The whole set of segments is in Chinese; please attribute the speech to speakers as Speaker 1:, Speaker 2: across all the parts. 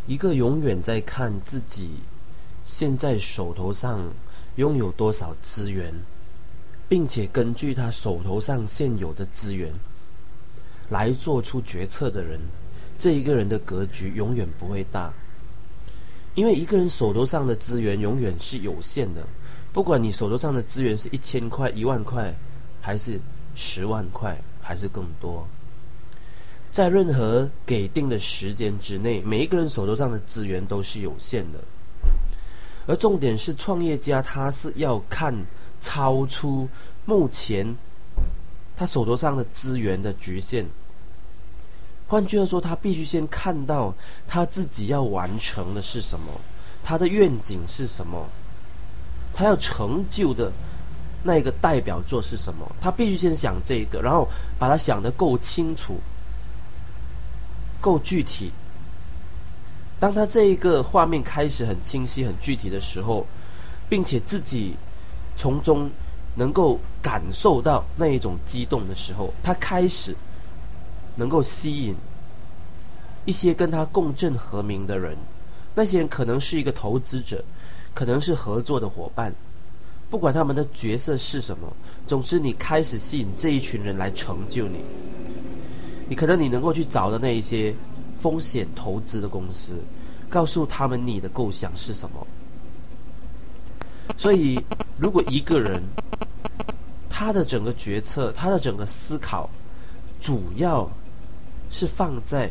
Speaker 1: 一个永远在看自己现在手头上拥有多少资源，并且根据他手头上现有的资源来做出决策的人，这一个人的格局永远不会大。因为一个人手头上的资源永远是有限的，不管你手头上的资源是1000块、10000块，还是10万块，还是更多，在任何给定的时间之内，每一个人手头上的资源都是有限的。而重点是，创业家他是要看超出目前他手头上的资源的局限。换句话说，他必须先看到他自己要完成的是什么，他的愿景是什么，他要成就的那个代表作是什么，他必须先想这个，然后把它想得够清楚、够具体。当他这一个画面开始很清晰、很具体的时候，并且自己从中能够感受到那一种激动的时候，他开始能够吸引一些跟他共振和鸣的人。那些人可能是一个投资者，可能是合作的伙伴，不管他们的角色是什么，总之你开始吸引这一群人来成就你。你可能你能够去找的那一些风险投资的公司，告诉他们你的构想是什么。所以如果一个人他的整个决策，他的整个思考主要是放在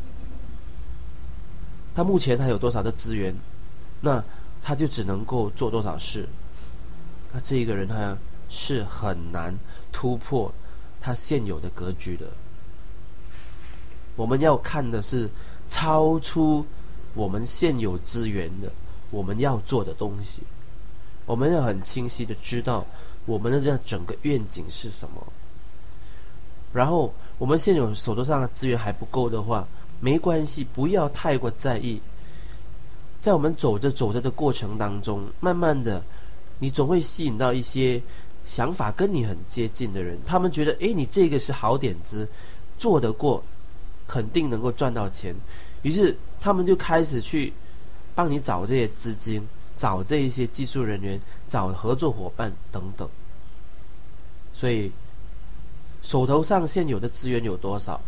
Speaker 1: 他目前他有多少的资源，那他就只能够做多少事，那这一个人他是很难突破他现有的格局的。我们要看的是超出我们现有资源的我们要做的东西，我们要很清晰的知道我们的整个愿景是什么。然后我们现有手头上的资源还不够的话，没关系，不要太过在意。在我们走着走着的过程当中，慢慢的你总会吸引到一些想法跟你很接近的人，他们觉得你这个是好点子，做得过，肯定能够赚到钱，于是他们就开始去帮你找这些资金，找这一些技术人员，找合作伙伴等等。所以手头上现有的资源有多少，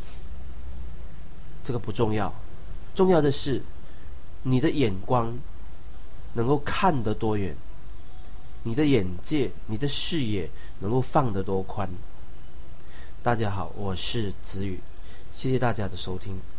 Speaker 1: 这个不重要，重要的是你的眼光能够看得多远，你的眼界、你的视野能够放得多宽。大家好，我是子宇，谢谢大家的收听。